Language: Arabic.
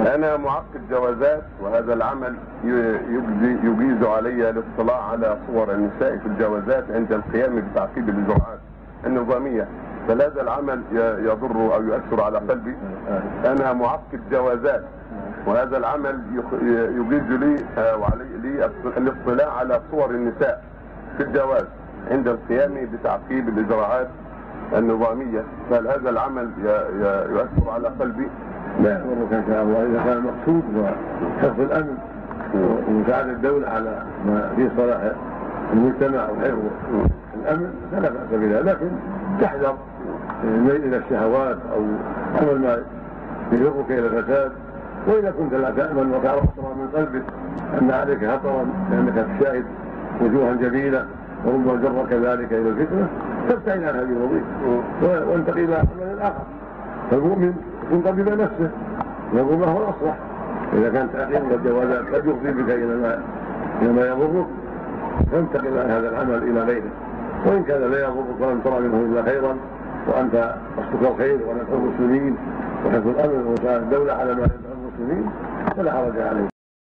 أنا معقد جوازات، وهذا العمل يجيز علي الاطلاع على صور النساء في الجوازات عند القيام بتعقيب الإجراءات النظامية، فهل هذا العمل يضر أو يؤثر على قلبي؟ أنا معقد جوازات، وهذا العمل يجيز لي وعلي الاطلاع على صور النساء في الجواز عند القيام بتعقيب الإجراءات النظامية، فهل هذا العمل يؤثر على قلبي؟ لا يضرك ان شاء الله اذا كان المقصود هو حفظ الامن ومساعدة الدولة على ما في صلاح المجتمع وحفظ الامن فلا باس بذلك، لكن تحذر الميل الى الشهوات او عمل ما يجرك الى الفساد. واذا كنت لا تامن وتعرف من قلبك ان عليك خطرا لانك تشاهد وجوها جميله وربما جرك ذلك الى الفتنه تبتعد عن هذه الوظيفه وانتقل الى عمل اخر. فالمؤمن يكون طبيب نفسه ويقول ما هو الاصلح. اذا كان تعقيد الجوازات قد يفضي بك الى ما يضرك فانتقل عن هذا العمل الى غيره، وان كان لا يضرك ولم ترى منه الا خيرا وانت قصدك الخير ونفع المسلمين وحفظ الامن ومساعدة الدوله على ما ينفع المسلمين فلا حرج عليه.